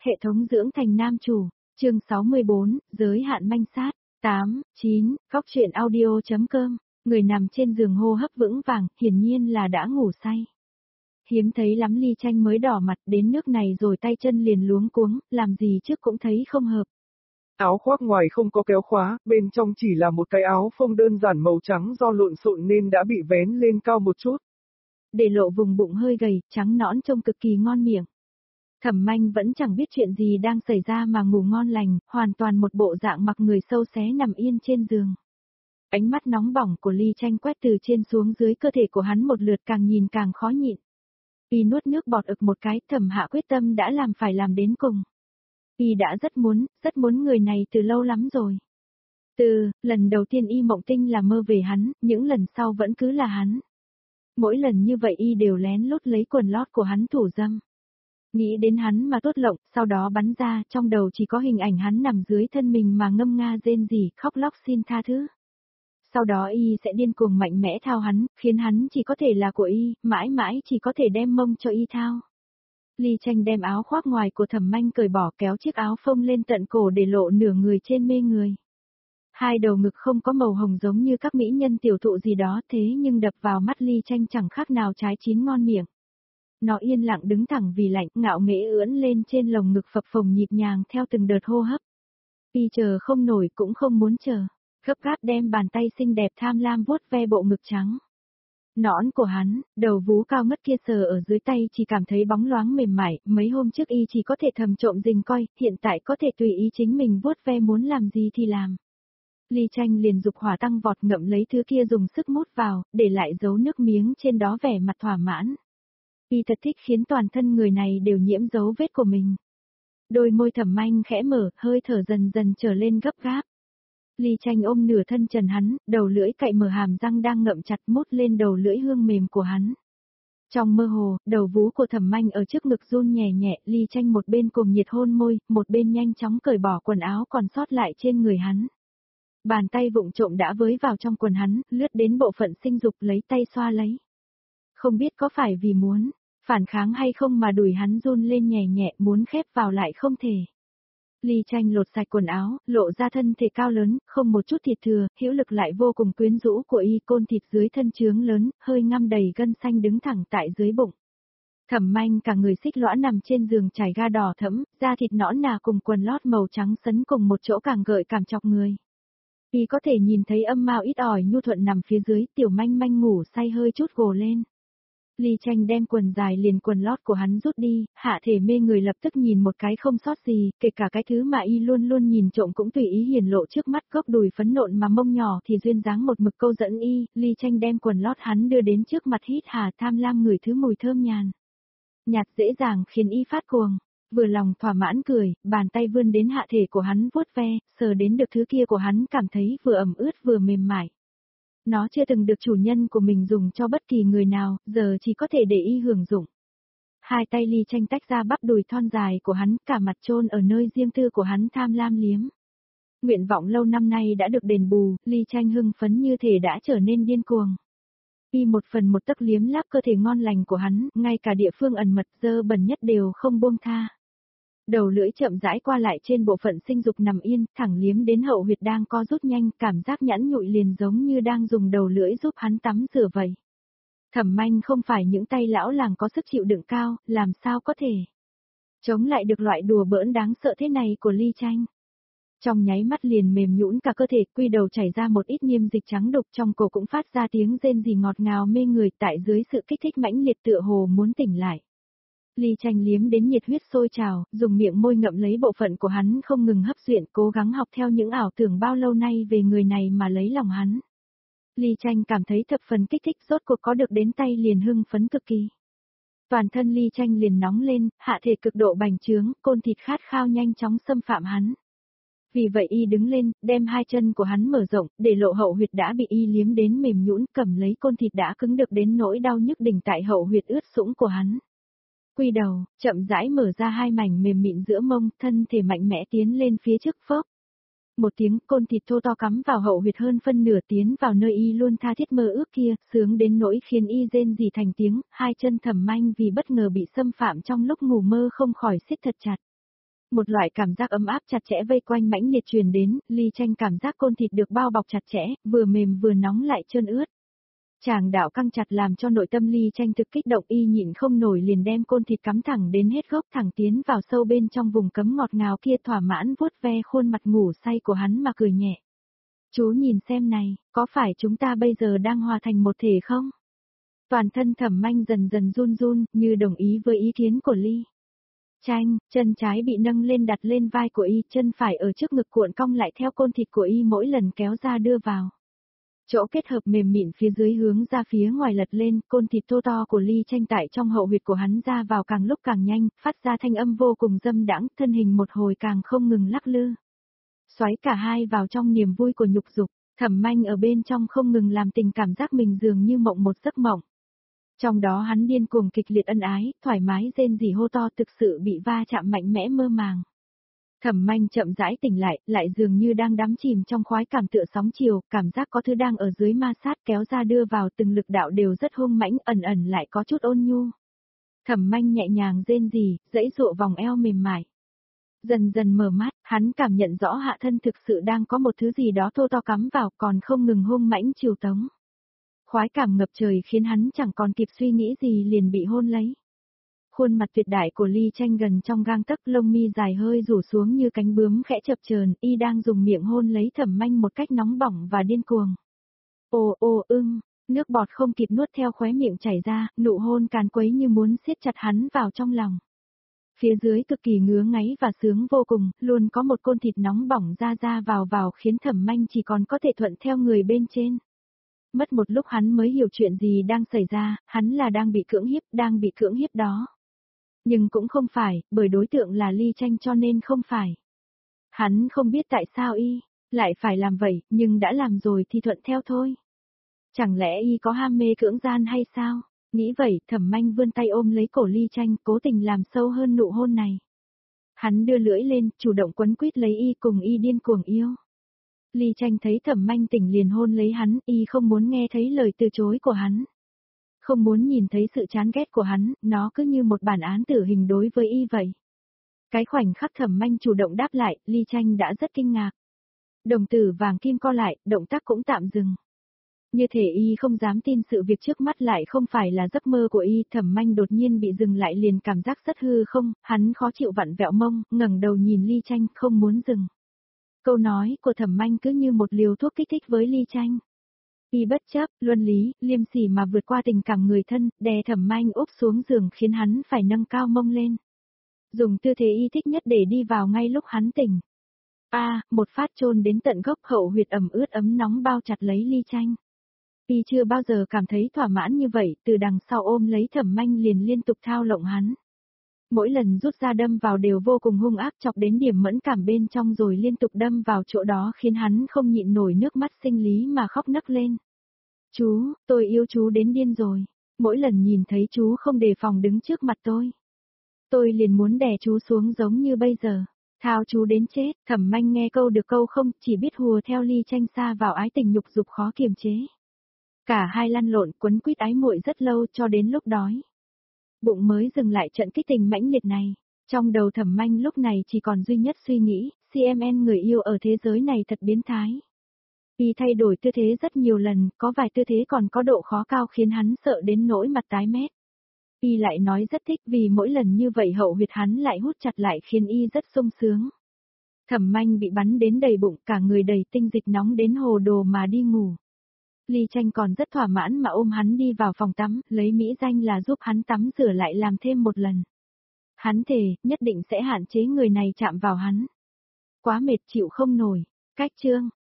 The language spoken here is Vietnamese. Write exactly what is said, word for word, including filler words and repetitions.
Hệ thống dưỡng thành nam chủ, chương sáu mươi bốn, giới hạn manh sát, tám, chín, góc truyện audio.com, người nằm trên giường hô hấp vững vàng, hiển nhiên là đã ngủ say. Hiếm thấy lắm Ly Tranh mới đỏ mặt đến nước này rồi tay chân liền luống cuống, làm gì trước cũng thấy không hợp. Áo khoác ngoài không có kéo khóa, bên trong chỉ là một cái áo phông đơn giản màu trắng do lộn xộn nên đã bị vén lên cao một chút. Để lộ vùng bụng hơi gầy, trắng nõn trông cực kỳ ngon miệng. Thẩm Manh vẫn chẳng biết chuyện gì đang xảy ra mà ngủ ngon lành, hoàn toàn một bộ dạng mặc người sâu xé nằm yên trên giường. Ánh mắt nóng bỏng của Ly Tranh quét từ trên xuống dưới cơ thể của hắn một lượt càng nhìn càng khó nhịn. Y nuốt nước bọt ực một cái, Thẩm Hạ quyết tâm đã làm phải làm đến cùng. Y đã rất muốn, rất muốn người này từ lâu lắm rồi. Từ, lần đầu tiên Y mộng tinh là mơ về hắn, những lần sau vẫn cứ là hắn. Mỗi lần như vậy Y đều lén lút lấy quần lót của hắn thủ dâm. Nghĩ đến hắn mà tốt lộng, sau đó bắn ra, trong đầu chỉ có hình ảnh hắn nằm dưới thân mình mà ngâm nga rên rỉ, khóc lóc xin tha thứ. Sau đó Y sẽ điên cuồng mạnh mẽ thao hắn, khiến hắn chỉ có thể là của Y, mãi mãi chỉ có thể đem mông cho Y thao. Ly Tranh đem áo khoác ngoài của Thẩm Manh cởi bỏ, kéo chiếc áo phông lên tận cổ để lộ nửa người trên mê người. Hai đầu ngực không có màu hồng giống như các mỹ nhân tiểu thụ gì đó, thế nhưng đập vào mắt Ly Tranh chẳng khác nào trái chín ngon miệng. Nó yên lặng đứng thẳng vì lạnh, ngạo nghễ ưỡn lên trên lồng ngực phập phồng nhịp nhàng theo từng đợt hô hấp. Y chờ không nổi cũng không muốn chờ, gấp gáp đem bàn tay xinh đẹp tham lam vuốt ve bộ ngực trắng. Nõn của hắn, đầu vú cao ngất kia sờ ở dưới tay chỉ cảm thấy bóng loáng mềm mại, mấy hôm trước Y chỉ có thể thầm trộm rình coi, hiện tại có thể tùy ý chính mình vuốt ve muốn làm gì thì làm. Ly Tranh liền dục hỏa tăng vọt ngậm lấy thứ kia dùng sức mút vào, để lại dấu nước miếng trên đó vẻ mặt thỏa mãn. Y thật thích khiến toàn thân người này đều nhiễm dấu vết của mình. Đôi môi Thẩm Manh khẽ mở, hơi thở dần dần trở lên gấp gáp. Ly Tranh ôm nửa thân trần hắn, đầu lưỡi cạy mở hàm răng đang ngậm chặt mút lên đầu lưỡi hương mềm của hắn. Trong mơ hồ, đầu vú của Thẩm Manh ở trước ngực run nhẹ nhẹ, Ly Tranh một bên cùng nhiệt hôn môi, một bên nhanh chóng cởi bỏ quần áo còn sót lại trên người hắn. Bàn tay vụng trộm đã với vào trong quần hắn, lướt đến bộ phận sinh dục lấy tay xoa lấy. Không biết có phải vì muốn phản kháng hay không mà đùi hắn run lên nhẹ nhẹ, muốn khép vào lại không thể. Ly Tranh lột sạch quần áo, lộ ra thân thể cao lớn, không một chút thịt thừa, hữu lực lại vô cùng quyến rũ của Y, côn thịt dưới thân trướng lớn, hơi ngăm đầy gân xanh đứng thẳng tại dưới bụng. Thẩm Manh cả người xích lõa nằm trên giường trải ga đỏ thẫm, da thịt nõn nà cùng quần lót màu trắng sấn cùng một chỗ càng gợi càng chọc người. Y có thể nhìn thấy âm mao ít ỏi nhu thuận nằm phía dưới, tiểu manh manh ngủ say hơi chút gồ lên. Ly Tranh đem quần dài liền quần lót của hắn rút đi, hạ thể mê người lập tức nhìn một cái không sót gì, kể cả cái thứ mà Y luôn luôn nhìn trộm cũng tùy ý hiển lộ trước mắt, gốc đùi phấn nộn mà mông nhỏ thì duyên dáng một mực câu dẫn Y. Ly Tranh đem quần lót hắn đưa đến trước mặt hít hà tham lam ngửi thứ mùi thơm nhàn nhạt dễ dàng khiến Y phát cuồng. Vừa lòng thỏa mãn cười, bàn tay vươn đến hạ thể của hắn vuốt ve, sờ đến được thứ kia của hắn cảm thấy vừa ẩm ướt vừa mềm mại. Nó chưa từng được chủ nhân của mình dùng cho bất kỳ người nào, giờ chỉ có thể để Y hưởng dụng. Hai tay Ly Tranh tách ra bắp đùi thon dài của hắn, cả mặt chôn ở nơi riêng tư của hắn tham lam liếm. Nguyện vọng lâu năm nay đã được đền bù, Ly Tranh hưng phấn như thể đã trở nên điên cuồng. Y một phần một tấc liếm láp cơ thể ngon lành của hắn, ngay cả địa phương ẩn mật dơ bẩn nhất đều không buông tha. Đầu lưỡi chậm rãi qua lại trên bộ phận sinh dục nằm yên, thẳng liếm đến hậu huyệt đang co rút nhanh, cảm giác nhẵn nhụi liền giống như đang dùng đầu lưỡi giúp hắn tắm rửa vậy. Thẩm Manh không phải những tay lão làng có sức chịu đựng cao, làm sao có thể chống lại được loại đùa bỡn đáng sợ thế này của Ly Tranh. Trong nháy mắt liền mềm nhũn cả cơ thể, quy đầu chảy ra một ít niêm dịch trắng đục, trong cổ cũng phát ra tiếng rên rỉ ngọt ngào mê người, tại dưới sự kích thích mãnh liệt tựa hồ muốn tỉnh lại. Ly Tranh liếm đến nhiệt huyết sôi trào, dùng miệng môi ngậm lấy bộ phận của hắn không ngừng hấp duyện, cố gắng học theo những ảo tưởng bao lâu nay về người này mà lấy lòng hắn. Ly Tranh cảm thấy thập phần kích thích, rốt cuộc có được đến tay liền hưng phấn cực kỳ. Toàn thân Ly Tranh liền nóng lên, hạ thể cực độ bành trướng, côn thịt khát khao nhanh chóng xâm phạm hắn. Vì vậy Y đứng lên, đem hai chân của hắn mở rộng, để lộ hậu huyệt đã bị Y liếm đến mềm nhũn, cầm lấy côn thịt đã cứng được đến nỗi đau nhức đỉnh tại hậu huyệt ướt sũng của hắn. Quy đầu, chậm rãi mở ra hai mảnh mềm mịn giữa mông, thân thể mạnh mẽ tiến lên phía trước phớp. Một tiếng côn thịt thô to cắm vào hậu huyệt hơn phân nửa tiến vào nơi Y luôn tha thiết mơ ước kia, sướng đến nỗi khiến Y rên rỉ thành tiếng, hai chân Thẩm Manh vì bất ngờ bị xâm phạm trong lúc ngủ mơ không khỏi siết thật chặt. Một loại cảm giác ấm áp chặt chẽ vây quanh mãnh liệt truyền đến, Ly Tranh cảm giác côn thịt được bao bọc chặt chẽ, vừa mềm vừa nóng lại trơn ướt. Chàng đạo căng chặt làm cho nội tâm Ly Tranh thực kích động, y nhịn không nổi liền đem côn thịt cắm thẳng đến hết gốc, thẳng tiến vào sâu bên trong vùng cấm ngọt ngào kia, thỏa mãn vuốt ve khuôn mặt ngủ say của hắn mà cười nhẹ. Chú nhìn xem này, có phải chúng ta bây giờ đang hòa thành một thể không? Toàn thân Thẩm Manh dần dần run run, như đồng ý với ý kiến của Ly Tranh, chân trái bị nâng lên đặt lên vai của y, chân phải ở trước ngực cuộn cong lại theo côn thịt của y mỗi lần kéo ra đưa vào. Chỗ kết hợp mềm mịn phía dưới hướng ra phía ngoài lật lên, côn thịt thô to của Ly Tranh tại trong hậu huyệt của hắn ra vào càng lúc càng nhanh, phát ra thanh âm vô cùng dâm đãng, thân hình một hồi càng không ngừng lắc lư. Xoáy cả hai vào trong niềm vui của nhục dục, Thẩm Manh ở bên trong không ngừng làm tình cảm giác mình dường như mộng một giấc mộng. Trong đó hắn điên cuồng kịch liệt ân ái, thoải mái rên rỉ hô to, thực sự bị va chạm mạnh mẽ mơ màng. Thẩm Manh chậm rãi tỉnh lại, lại dường như đang đắm chìm trong khoái cảm tựa sóng chiều, cảm giác có thứ đang ở dưới ma sát kéo ra đưa vào, từng lực đạo đều rất hung mãnh, ẩn ẩn lại có chút ôn nhu. Thẩm Manh nhẹ nhàng rên rỉ, dãy dụa vòng eo mềm mại. Dần dần mở mắt, hắn cảm nhận rõ hạ thân thực sự đang có một thứ gì đó thô to cắm vào, còn không ngừng hung mãnh chiều tống. Khoái cảm ngập trời khiến hắn chẳng còn kịp suy nghĩ gì liền bị hôn lấy. Khuôn mặt tuyệt đại của Ly Tranh gần trong gang tấc, lông mi dài hơi rủ xuống như cánh bướm khẽ chập chờn, y đang dùng miệng hôn lấy Thẩm Manh một cách nóng bỏng và điên cuồng. Ồ ồ ưng, nước bọt không kịp nuốt theo khóe miệng chảy ra, nụ hôn càn quấy như muốn siết chặt hắn vào trong lòng. Phía dưới cực kỳ ngứa ngáy và sướng vô cùng, luôn có một côn thịt nóng bỏng ra ra vào vào khiến Thẩm Manh chỉ còn có thể thuận theo người bên trên. Mất một lúc hắn mới hiểu chuyện gì đang xảy ra, hắn là đang bị cưỡng hiếp, đang bị cưỡng hiếp đó. Nhưng cũng không phải, bởi đối tượng là Ly Tranh cho nên không phải. Hắn không biết tại sao y lại phải làm vậy, nhưng đã làm rồi thì thuận theo thôi. Chẳng lẽ y có ham mê cưỡng gian hay sao? Nghĩ vậy, Thẩm Manh vươn tay ôm lấy cổ Ly Tranh, cố tình làm sâu hơn nụ hôn này. Hắn đưa lưỡi lên, chủ động quấn quýt lấy y, cùng y điên cuồng yêu. Ly Tranh thấy Thẩm Manh tỉnh liền hôn lấy hắn, y không muốn nghe thấy lời từ chối của hắn. Không muốn nhìn thấy sự chán ghét của hắn, nó cứ như một bản án tử hình đối với y vậy. Cái khoảnh khắc Thẩm Manh chủ động đáp lại, Ly Tranh đã rất kinh ngạc. Đồng tử vàng kim co lại, động tác cũng tạm dừng. Như thể y không dám tin sự việc trước mắt lại không phải là giấc mơ của y, Thẩm Manh đột nhiên bị dừng lại liền cảm giác rất hư không, hắn khó chịu vặn vẹo mông, ngẩng đầu nhìn Ly Tranh, không muốn dừng. Câu nói của Thẩm Manh cứ như một liều thuốc kích thích với Ly Tranh. Y bất chấp, luân lý, liêm sỉ mà vượt qua tình cảm người thân, đè Thẩm Manh úp xuống giường khiến hắn phải nâng cao mông lên. Dùng tư thế y thích nhất để đi vào ngay lúc hắn tỉnh. A, à, một phát chôn đến tận gốc hậu huyệt ẩm ướt ấm nóng bao chặt lấy Ly Tranh. Y chưa bao giờ cảm thấy thỏa mãn như vậy, từ đằng sau ôm lấy Thẩm Manh liền liên tục thao lộng hắn. Mỗi lần rút ra đâm vào đều vô cùng hung ác, chọc đến điểm mẫn cảm bên trong rồi liên tục đâm vào chỗ đó khiến hắn không nhịn nổi nước mắt sinh lý mà khóc nấc lên. Chú, tôi yêu chú đến điên rồi. Mỗi lần nhìn thấy chú không đề phòng đứng trước mặt tôi. Tôi liền muốn đè chú xuống giống như bây giờ. Thao chú đến chết. Thẩm Manh nghe câu được câu không, chỉ biết hùa theo Ly Tranh xa vào ái tình nhục dục khó kiềm chế. Cả hai lăn lộn quấn quýt ái muội rất lâu cho đến lúc đói bụng mới dừng lại trận kích tình mãnh liệt này. Trong đầu Thẩm Manh lúc này chỉ còn duy nhất suy nghĩ, xê em en người yêu ở thế giới này thật biến thái. Y thay đổi tư thế rất nhiều lần, có vài tư thế còn có độ khó cao khiến hắn sợ đến nỗi mặt tái mét. Y lại nói rất thích vì mỗi lần như vậy hậu huyệt hắn lại hút chặt lại khiến y rất sung sướng. Thẩm Manh bị bắn đến đầy bụng, cả người đầy tinh dịch nóng đến hồ đồ mà đi ngủ. Ly Tranh còn rất thỏa mãn mà ôm hắn đi vào phòng tắm, lấy mỹ danh là giúp hắn tắm rửa lại làm thêm một lần. Hắn thề, nhất định sẽ hạn chế người này chạm vào hắn. Quá mệt chịu không nổi. Cách chương